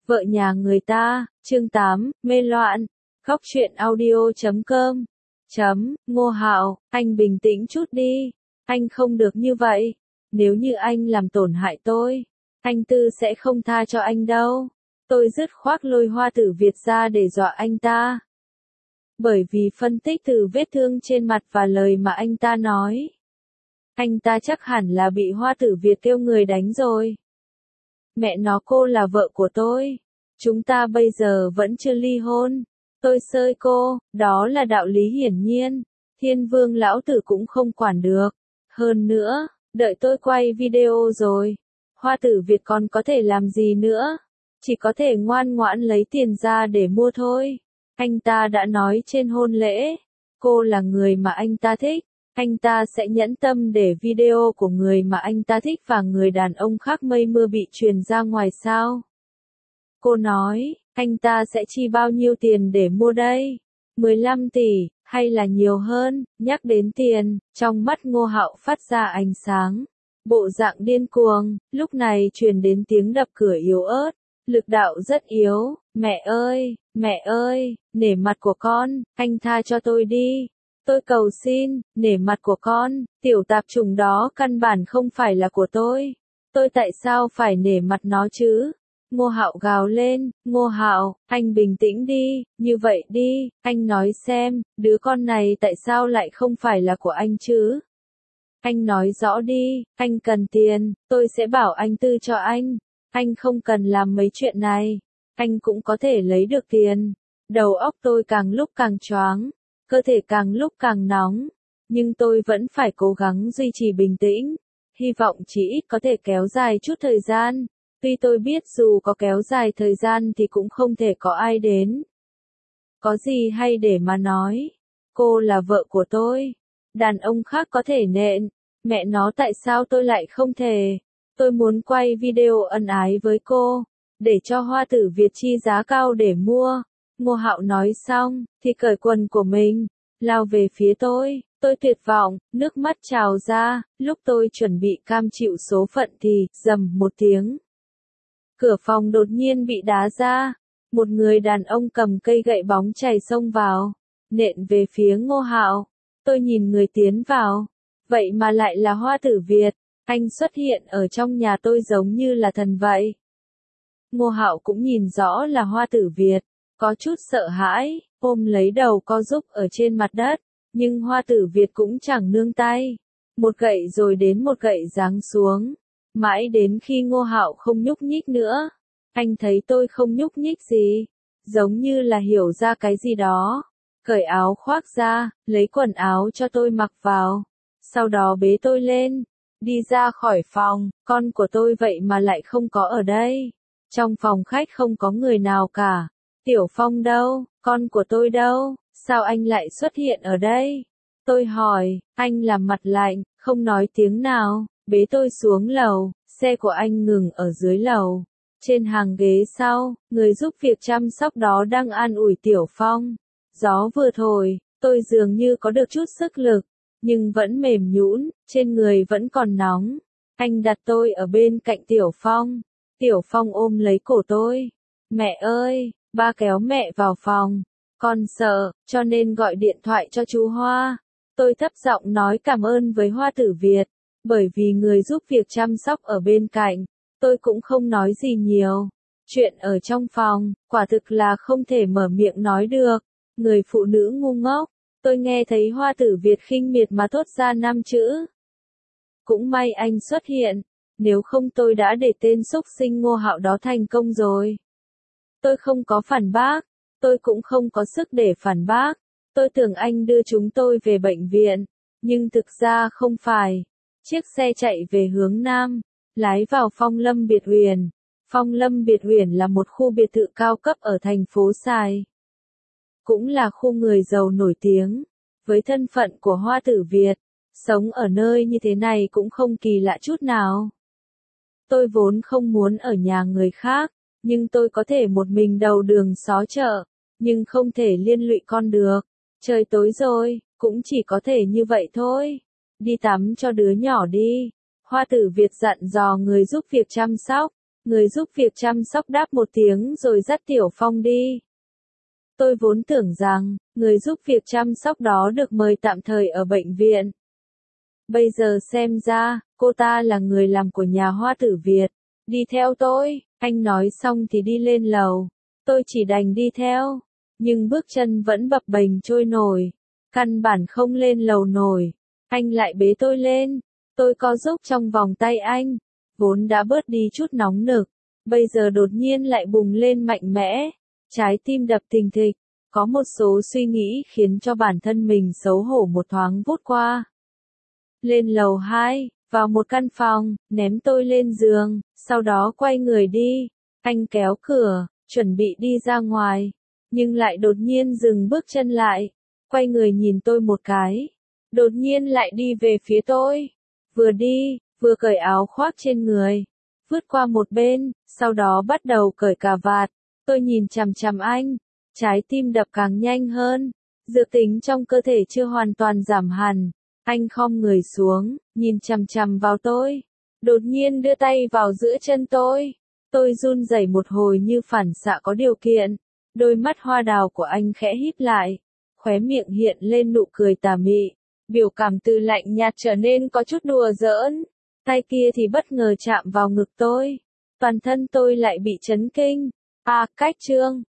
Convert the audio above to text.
Vợ nhà người ta, chương 8, mê loạn. Khóc chuyện audio.com. Ngô Hạo, anh bình tĩnh chút đi. Anh không được như vậy. Nếu như anh làm tổn hại tôi, anh Tư sẽ không tha cho anh đâu. Tôi dứt khoát lôi Hoa Tử Việt ra để dọa anh ta. Bởi vì phân tích từ vết thương trên mặt và lời mà anh ta nói, anh ta chắc hẳn là bị Hoa Tử Việt kêu người đánh rồi. Mẹ nó, cô là vợ của tôi. Chúng ta bây giờ vẫn chưa ly hôn. Tôi xơi cô, đó là đạo lý hiển nhiên. Thiên Vương lão tử cũng không quản được. Hơn nữa, đợi tôi quay video rồi, Hoa Tử Việt còn có thể làm gì nữa? Chỉ có thể ngoan ngoãn lấy tiền ra để mua thôi. Anh ta đã nói trên hôn lễ, cô là người mà anh ta thích. Anh ta sẽ nhẫn tâm để video của người mà anh ta thích và người đàn ông khác mây mưa bị truyền ra ngoài sao? Cô nói, anh ta sẽ chi bao nhiêu tiền để mua đây? 15 tỷ, hay là nhiều hơn? Nhắc đến tiền, trong mắt Ngô Hạo phát ra ánh sáng. Bộ dạng điên cuồng, lúc này truyền đến tiếng đập cửa yếu ớt. Lực đạo rất yếu. Mẹ ơi, nể mặt của con, anh tha cho tôi đi. Tôi cầu xin, nể mặt của con, tiểu tạp chủng đó căn bản không phải là của tôi. Tôi tại sao phải nể mặt nó chứ? Ngô Hạo gào lên, Ngô Hạo, anh bình tĩnh đi, như vậy đi, anh nói xem, đứa con này tại sao lại không phải là của anh chứ? Anh nói rõ đi, anh cần tiền, tôi sẽ bảo anh Tư cho anh. Anh không cần làm mấy chuyện này, anh cũng có thể lấy được tiền. Đầu óc tôi càng lúc càng choáng, cơ thể càng lúc càng nóng, nhưng tôi vẫn phải cố gắng duy trì bình tĩnh, hy vọng chỉ ít có thể kéo dài chút thời gian. Tuy tôi biết dù có kéo dài thời gian thì cũng không thể có ai đến. Có gì hay để mà nói, cô là vợ của tôi, đàn ông khác có thể nện, mẹ nó tại sao tôi lại không thể? Tôi muốn quay video ân ái với cô, để cho Hoa Tử Việt chi giá cao để mua. Ngô Hạo nói xong, thì cởi quần của mình, lao về phía tôi tuyệt vọng, nước mắt trào ra, lúc tôi chuẩn bị cam chịu số phận thì, rầm một tiếng. Cửa phòng đột nhiên bị đá ra, một người đàn ông cầm cây gậy bóng chày xông vào, nện về phía Ngô Hạo. Tôi nhìn người tiến vào, vậy mà lại là Hoa Tử Việt. Anh xuất hiện ở trong nhà tôi giống như là thần vậy. Ngô Hạo cũng nhìn rõ là Hoa Tử Việt, có chút sợ hãi, ôm lấy đầu co rúm ở trên mặt đất, nhưng Hoa Tử Việt cũng chẳng nương tay. Một gậy rồi đến một gậy giáng xuống, mãi đến khi Ngô Hạo không nhúc nhích nữa. Anh thấy tôi không nhúc nhích gì, giống như là hiểu ra cái gì đó. Cởi áo khoác ra, lấy quần áo cho tôi mặc vào, sau đó bế tôi lên. Đi ra khỏi phòng, con của tôi vậy mà lại không có ở đây. Trong phòng khách không có người nào cả. Tiểu Phong đâu, con của tôi đâu, sao anh lại xuất hiện ở đây? Tôi hỏi, anh làm mặt lạnh, không nói tiếng nào, bế tôi xuống lầu, xe của anh ngừng ở dưới lầu. Trên hàng ghế sau, người giúp việc chăm sóc đó đang an ủi Tiểu Phong. Gió vừa thổi, tôi dường như có được chút sức lực, nhưng vẫn mềm nhũn, trên người vẫn còn nóng. Anh đặt tôi ở bên cạnh Tiểu Phong. Tiểu Phong ôm lấy cổ tôi. Mẹ ơi, ba kéo mẹ vào phòng. Con sợ, cho nên gọi điện thoại cho chú Hoa. Tôi thấp giọng nói cảm ơn với Hoa Tử Việt, bởi vì người giúp việc chăm sóc ở bên cạnh. Tôi cũng không nói gì nhiều. Chuyện ở trong phòng, quả thực là không thể mở miệng nói được. Người phụ nữ ngu ngốc. Tôi nghe thấy Hoa Tử Việt khinh miệt mà thốt ra 5 chữ. Cũng may anh xuất hiện, nếu không tôi đã để tên xúc sinh Ngô Hạo đó thành công rồi. Tôi không có phản bác, tôi cũng không có sức để phản bác. Tôi tưởng anh đưa chúng tôi về bệnh viện, nhưng thực ra không phải. Chiếc xe chạy về hướng Nam, lái vào Phong Lâm Biệt Uyển. Phong Lâm Biệt Uyển là một khu biệt thự cao cấp ở thành phố Sài. Cũng là khu người giàu nổi tiếng. Với thân phận của Hoa Tử Việt, sống ở nơi như thế này cũng không kỳ lạ chút nào. Tôi vốn không muốn ở nhà người khác, nhưng tôi có thể một mình đầu đường xó chợ, nhưng không thể liên lụy con được. Trời tối rồi, cũng chỉ có thể như vậy thôi. Đi tắm cho đứa nhỏ đi. Hoa Tử Việt dặn dò người giúp việc chăm sóc. Người giúp việc chăm sóc đáp một tiếng rồi dắt Tiểu Phong đi. Tôi vốn tưởng rằng, người giúp việc chăm sóc đó được mời tạm thời ở bệnh viện. Bây giờ xem ra, cô ta là người làm của nhà Hoa Tử Việt. Đi theo tôi, anh nói xong thì đi lên lầu. Tôi chỉ đành đi theo, nhưng bước chân vẫn bập bềnh trôi nổi. Căn bản không lên lầu nổi. Anh lại bế tôi lên. Tôi co giúp trong vòng tay anh. Vốn đã bớt đi chút nóng nực. Bây giờ đột nhiên lại bùng lên mạnh mẽ. Trái tim đập thình thịch. Có một số suy nghĩ khiến cho bản thân mình xấu hổ một thoáng vút qua. Lên lầu 2, vào một căn phòng, ném tôi lên giường, sau đó quay người đi. Anh kéo cửa, chuẩn bị đi ra ngoài, nhưng lại đột nhiên dừng bước chân lại, quay người nhìn tôi một cái, đột nhiên lại đi về phía tôi. Vừa đi, vừa cởi áo khoác trên người, vứt qua một bên, sau đó bắt đầu cởi cà vạt. Tôi nhìn chằm chằm anh, trái tim đập càng nhanh hơn, dược tính trong cơ thể chưa hoàn toàn giảm hẳn. Anh khom người xuống, nhìn chằm chằm vào tôi, đột nhiên đưa tay vào giữa chân tôi. Tôi run rẩy một hồi như phản xạ có điều kiện. Đôi mắt hoa đào của anh khẽ híp lại, khóe miệng hiện lên nụ cười tà mị, biểu cảm từ lạnh nhạt trở nên có chút đùa giỡn. Tay kia thì bất ngờ chạm vào ngực tôi, toàn thân tôi lại bị chấn kinh. Cách chương